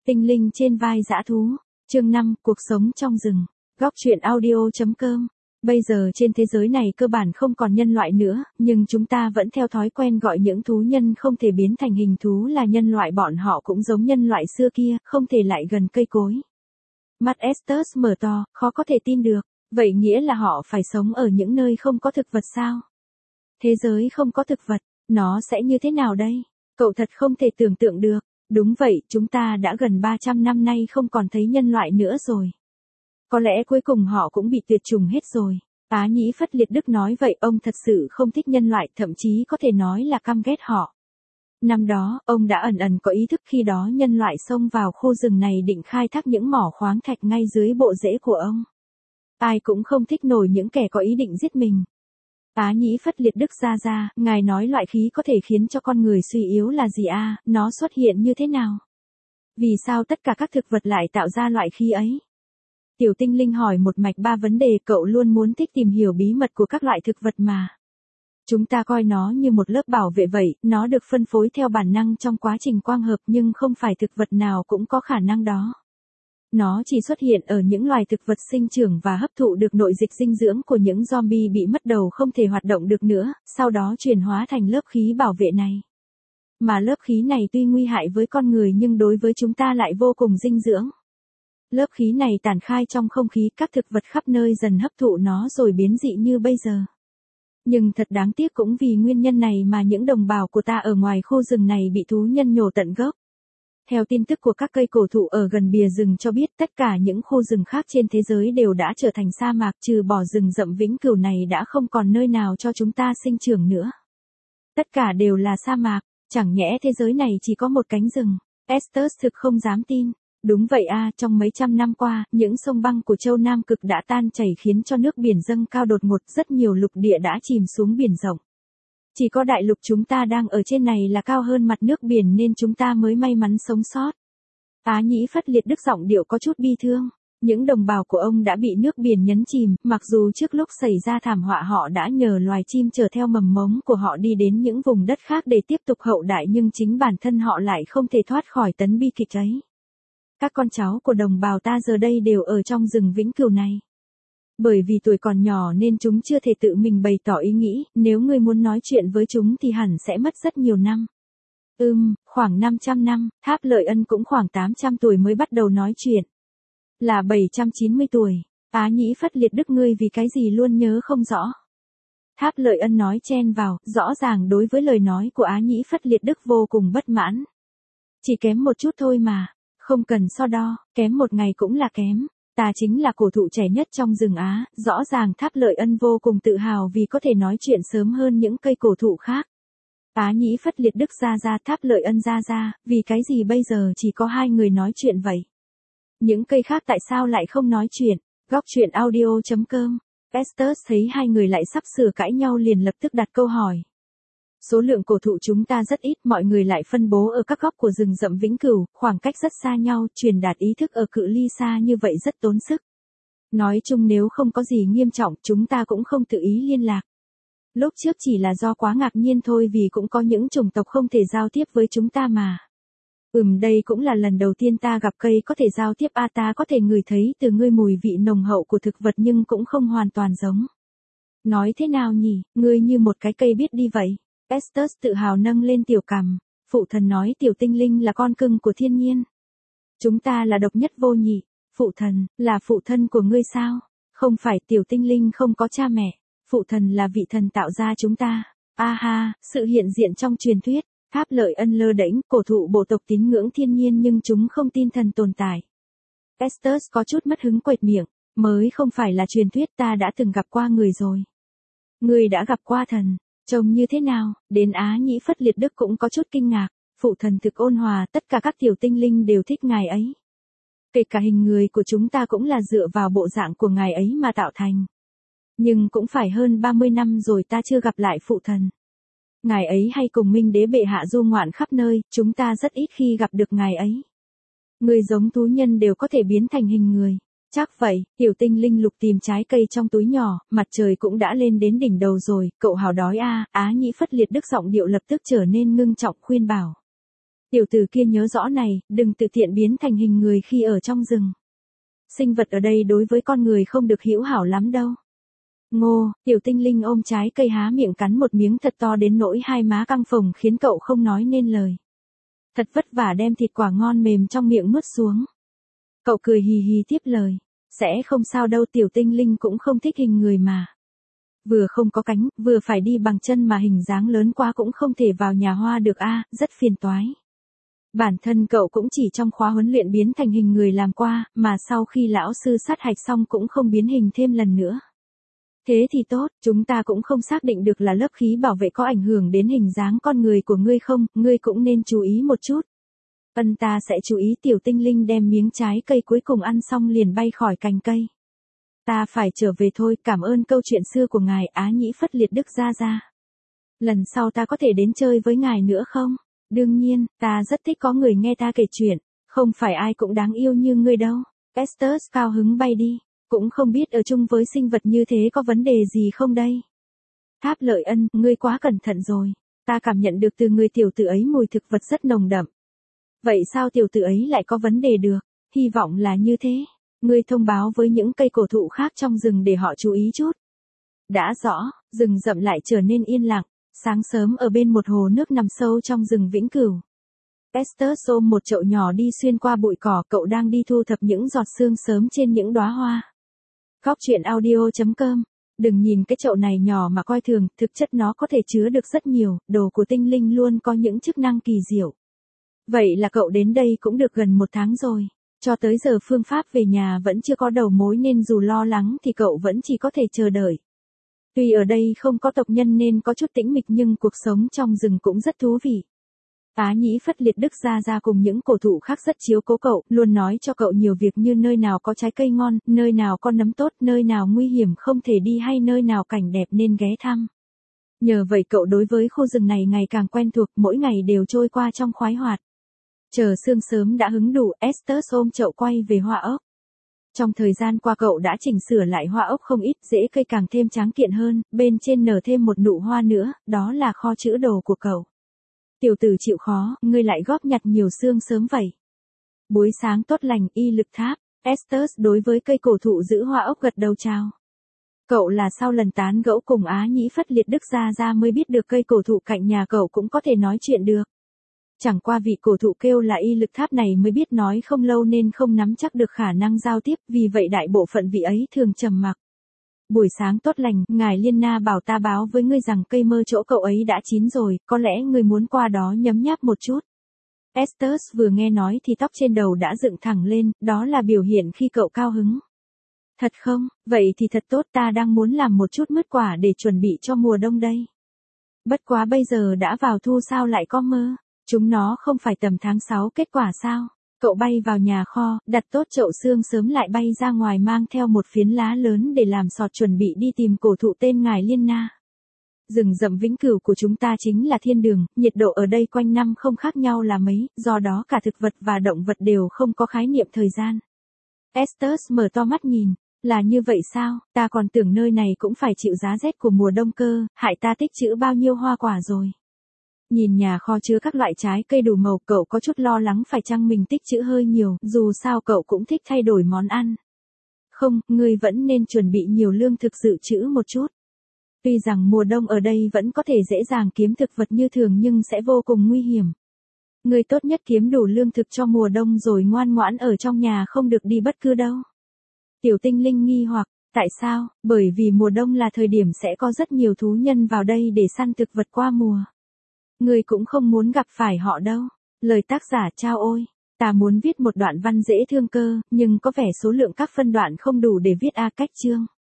Tinh linh trên vai dã thú. Chương 5, cuộc sống trong rừng. Góc truyện audio.com. Bây giờ trên thế giới này cơ bản không còn nhân loại nữa, nhưng chúng ta vẫn theo thói quen gọi những thú nhân không thể biến thành hình thú là nhân loại. Bọn họ cũng giống nhân loại xưa kia, không thể lại gần cây cối. Mắt Estes mở to, khó có thể tin được. Vậy nghĩa là họ phải sống ở những nơi không có thực vật sao? Thế giới không có thực vật, nó sẽ như thế nào đây? Cậu thật không thể tưởng tượng được. Đúng vậy, chúng ta đã gần 300 năm nay không còn thấy nhân loại nữa rồi. Có lẽ cuối cùng họ cũng bị tuyệt chủng hết rồi. Á Nhĩ Phất Liệt Đức nói vậy, ông thật sự không thích nhân loại, thậm chí có thể nói là căm ghét họ. Năm đó, ông đã ẩn ẩn có ý thức khi đó nhân loại xông vào khu rừng này định khai thác những mỏ khoáng thạch ngay dưới bộ rễ của ông. Ai cũng không thích nổi những kẻ có ý định giết mình. Á Nhĩ Phất Liệt Đức ra, ngài nói loại khí có thể khiến cho con người suy yếu là gì à, nó xuất hiện như thế nào? Vì sao tất cả các thực vật lại tạo ra loại khí ấy? Tiểu tinh linh hỏi một mạch ba vấn đề, cậu luôn muốn thích tìm hiểu bí mật của các loại thực vật mà. Chúng ta coi nó như một lớp bảo vệ vậy, nó được phân phối theo bản năng trong quá trình quang hợp nhưng không phải thực vật nào cũng có khả năng đó. Nó chỉ xuất hiện ở những loài thực vật sinh trưởng và hấp thụ được nội dịch dinh dưỡng của những zombie bị mất đầu không thể hoạt động được nữa, sau đó chuyển hóa thành lớp khí bảo vệ này. Mà lớp khí này tuy nguy hại với con người nhưng đối với chúng ta lại vô cùng dinh dưỡng. Lớp khí này tản khai trong không khí, các thực vật khắp nơi dần hấp thụ nó rồi biến dị như bây giờ. Nhưng thật đáng tiếc, cũng vì nguyên nhân này mà những đồng bào của ta ở ngoài khu rừng này bị thú nhân nhổ tận gốc. Theo tin tức của các cây cổ thụ ở gần bìa rừng cho biết, tất cả những khu rừng khác trên thế giới đều đã trở thành sa mạc, trừ bỏ rừng rậm vĩnh cửu này đã không còn nơi nào cho chúng ta sinh trưởng nữa. Tất cả đều là sa mạc, chẳng nhẽ thế giới này chỉ có một cánh rừng? Estes thực không dám tin. Đúng vậy à, trong mấy trăm năm qua, những sông băng của châu Nam Cực đã tan chảy khiến cho nước biển dâng cao đột ngột, rất nhiều lục địa đã chìm xuống biển rộng. Chỉ có đại lục chúng ta đang ở trên này là cao hơn mặt nước biển nên chúng ta mới may mắn sống sót. Á Nhĩ Phất Liệt Đức giọng điệu có chút bi thương. Những đồng bào của ông đã bị nước biển nhấn chìm, mặc dù trước lúc xảy ra thảm họa họ đã nhờ loài chim chở theo mầm mống của họ đi đến những vùng đất khác để tiếp tục hậu đại, nhưng chính bản thân họ lại không thể thoát khỏi tấn bi kịch ấy. Các con cháu của đồng bào ta giờ đây đều ở trong rừng vĩnh cửu này. Bởi vì tuổi còn nhỏ nên chúng chưa thể tự mình bày tỏ ý nghĩ, nếu ngươi muốn nói chuyện với chúng thì hẳn sẽ mất rất nhiều năm. Khoảng 500 năm, Tháp Lợi Ân cũng khoảng 800 tuổi mới bắt đầu nói chuyện. Là 790 tuổi, Á Nhĩ Phất Liệt Đức, ngươi vì cái gì luôn nhớ không rõ? Tháp Lợi Ân nói chen vào, rõ ràng đối với lời nói của Á Nhĩ Phất Liệt Đức vô cùng bất mãn. Chỉ kém một chút thôi mà, không cần so đo, kém một ngày cũng là kém. Ta chính là cổ thụ trẻ nhất trong rừng Á, rõ ràng Tháp Lợi Ân vô cùng tự hào vì có thể nói chuyện sớm hơn những cây cổ thụ khác. Á Nhĩ Phất Liệt Đức ra, Tháp Lợi Ân ra, vì cái gì bây giờ chỉ có hai người nói chuyện vậy? Những cây khác tại sao lại không nói chuyện? Góc truyện audio.com. Estes thấy hai người lại sắp sửa cãi nhau liền lập tức đặt câu hỏi. Số lượng cổ thụ chúng ta rất ít, mọi người lại phân bố ở các góc của rừng rậm vĩnh cửu, khoảng cách rất xa nhau, truyền đạt ý thức ở cự ly xa như vậy rất tốn sức. Nói chung nếu không có gì nghiêm trọng, chúng ta cũng không tự ý liên lạc. Lúc trước chỉ là do quá ngạc nhiên thôi, vì cũng có những chủng tộc không thể giao tiếp với chúng ta mà. Đây cũng là lần đầu tiên ta gặp cây có thể giao tiếp à, ta có thể ngửi thấy từ ngươi mùi vị nồng hậu của thực vật nhưng cũng không hoàn toàn giống. Nói thế nào nhỉ, ngươi như một cái cây biết đi vậy. Estes tự hào nâng lên tiểu cằm. Phụ thần nói tiểu tinh linh là con cưng của thiên nhiên. Chúng ta là độc nhất vô nhị. Phụ thần, là phụ thân của ngươi sao? Không phải, tiểu tinh linh không có cha mẹ. Phụ thần là vị thần tạo ra chúng ta. Ha, sự hiện diện trong truyền thuyết. Tháp Lợi Ân lơ đễnh, cổ thụ bộ tộc tín ngưỡng thiên nhiên nhưng chúng không tin thần tồn tại. Estes có chút mất hứng quệt miệng. Mới không phải là truyền thuyết, ta đã từng gặp qua người rồi. Ngươi đã gặp qua thần. Trông như thế nào? Đến Á Nhĩ Phất Liệt Đức cũng có chút kinh ngạc. Phụ thần thực ôn hòa, tất cả các tiểu tinh linh đều thích ngài ấy. Kể cả hình người của chúng ta cũng là dựa vào bộ dạng của ngài ấy mà tạo thành. Nhưng cũng phải hơn 30 năm rồi ta chưa gặp lại phụ thần. Ngài ấy hay cùng Minh Đế bệ hạ du ngoạn khắp nơi, chúng ta rất ít khi gặp được ngài ấy. Người giống thú nhân đều có thể biến thành hình người. Chắc vậy, tiểu tinh linh lục tìm trái cây trong túi nhỏ, mặt trời cũng đã lên đến đỉnh đầu rồi, cậu hào đói à, Á Nhĩ Phất Liệt Đức giọng điệu lập tức trở nên ngưng trọng khuyên bảo. Tiểu tử kia nhớ rõ này, đừng tự tiện biến thành hình người khi ở trong rừng. Sinh vật ở đây đối với con người không được hữu hảo lắm đâu. Ngô, tiểu tinh linh ôm trái cây há miệng cắn một miếng thật to đến nỗi hai má căng phồng khiến cậu không nói nên lời. Thật vất vả đem thịt quả ngon mềm trong miệng nuốt xuống. Cậu cười hì hì tiếp lời. Sẽ không sao đâu, tiểu tinh linh cũng không thích hình người mà. Vừa không có cánh, vừa phải đi bằng chân mà hình dáng lớn quá cũng không thể vào nhà hoa được a, rất phiền toái. Bản thân cậu cũng chỉ trong khóa huấn luyện biến thành hình người làm qua, mà sau khi lão sư sát hạch xong cũng không biến hình thêm lần nữa. Thế thì tốt, chúng ta cũng không xác định được là lớp khí bảo vệ có ảnh hưởng đến hình dáng con người của ngươi không, ngươi cũng nên chú ý một chút. Ta sẽ chú ý. Tiểu tinh linh đem miếng trái cây cuối cùng ăn xong liền bay khỏi cành cây. Ta phải trở về thôi, cảm ơn câu chuyện xưa của ngài Á Nhĩ Phất Liệt Đức Gia Gia. Lần sau ta có thể đến chơi với ngài nữa không? Đương nhiên, ta rất thích có người nghe ta kể chuyện, không phải ai cũng đáng yêu như ngươi đâu. Estes cao hứng bay đi, cũng không biết ở chung với sinh vật như thế có vấn đề gì không đây. Tháp Lợi Ân, ngươi quá cẩn thận rồi, ta cảm nhận được từ người tiểu tử ấy mùi thực vật rất nồng đậm. Vậy sao tiểu tử ấy lại có vấn đề được? Hy vọng là như thế. Ngươi thông báo với những cây cổ thụ khác trong rừng để họ chú ý chút. Đã rõ, rừng rậm lại trở nên yên lặng. Sáng sớm ở bên một hồ nước nằm sâu trong rừng vĩnh cửu. Estes ôm một chậu nhỏ đi xuyên qua bụi cỏ, cậu đang đi thu thập những giọt sương sớm trên những đóa hoa. Góc truyện audio.com. Đừng nhìn cái chậu này nhỏ mà coi thường, thực chất nó có thể chứa được rất nhiều, đồ của tinh linh luôn có những chức năng kỳ diệu. Vậy là cậu đến đây cũng được gần 1 tháng rồi. Cho tới giờ phương pháp về nhà vẫn chưa có đầu mối nên dù lo lắng thì cậu vẫn chỉ có thể chờ đợi. Tuy ở đây không có tộc nhân nên có chút tĩnh mịch nhưng cuộc sống trong rừng cũng rất thú vị. Á Nhĩ Phất Liệt Đức Gia Gia cùng những cổ thụ khác rất chiếu cố cậu, luôn nói cho cậu nhiều việc như nơi nào có trái cây ngon, nơi nào có nấm tốt, nơi nào nguy hiểm không thể đi hay nơi nào cảnh đẹp nên ghé thăm. Nhờ vậy cậu đối với khu rừng này ngày càng quen thuộc, mỗi ngày đều trôi qua trong khoái hoạt. Chờ sương sớm đã hứng đủ, Estes ôm chậu quay về hoa ốc. Trong thời gian qua cậu đã chỉnh sửa lại hoa ốc không ít, rễ cây càng thêm tráng kiện hơn, bên trên nở thêm một nụ hoa nữa, đó là kho trữ đồ của cậu. Tiểu tử chịu khó, ngươi lại góp nhặt nhiều sương sớm vậy. Buổi sáng tốt lành, y lực tháp. Estes đối với cây cổ thụ giữ hoa ốc gật đầu chào. Cậu là sau lần tán gẫu cùng Á Nhĩ Phất Liệt Đức Gia Gia mới biết được cây cổ thụ cạnh nhà cậu cũng có thể nói chuyện được. Chẳng qua vị cổ thụ kêu là y lực tháp này mới biết nói không lâu nên không nắm chắc được khả năng giao tiếp, vì vậy đại bộ phận vị ấy thường trầm mặc. Buổi sáng tốt lành, ngài Liên Na bảo ta báo với ngươi rằng cây mơ chỗ cậu ấy đã chín rồi, có lẽ ngươi muốn qua đó nhấm nháp một chút. Estes vừa nghe nói thì tóc trên đầu đã dựng thẳng lên, đó là biểu hiện khi cậu cao hứng. Thật không, vậy thì thật tốt, ta đang muốn làm một chút mứt quả để chuẩn bị cho mùa đông đây. Bất quá bây giờ đã vào thu sao lại có mơ, chúng nó không phải tầm tháng 6 kết quả sao? Cậu bay vào nhà kho, đặt tốt chậu sương sớm lại bay ra ngoài mang theo một phiến lá lớn để làm sọt chuẩn bị đi tìm cổ thụ tên ngài Liên Na. Rừng rậm vĩnh cửu của chúng ta chính là thiên đường, nhiệt độ ở đây quanh năm không khác nhau là mấy, do đó cả thực vật và động vật đều không có khái niệm thời gian. Estes mở to mắt nhìn, là như vậy sao, ta còn tưởng nơi này cũng phải chịu giá rét của mùa đông cơ, hại ta tích trữ bao nhiêu hoa quả rồi. Nhìn nhà kho chứa các loại trái cây đủ màu, cậu có chút lo lắng phải chăng mình tích trữ hơi nhiều, dù sao cậu cũng thích thay đổi món ăn. Không, ngươi vẫn nên chuẩn bị nhiều lương thực dự trữ một chút. Tuy rằng mùa đông ở đây vẫn có thể dễ dàng kiếm thực vật như thường nhưng sẽ vô cùng nguy hiểm. Ngươi tốt nhất kiếm đủ lương thực cho mùa đông rồi ngoan ngoãn ở trong nhà không được đi bất cứ đâu. Tiểu tinh linh nghi hoặc, tại sao? Bởi vì mùa đông là thời điểm sẽ có rất nhiều thú nhân vào đây để săn thực vật qua mùa. Ngươi cũng không muốn gặp phải họ đâu. Lời tác giả Chao ôi. Ta muốn viết một đoạn văn dễ thương cơ, nhưng có vẻ số lượng các phân đoạn không đủ để viết cách chương.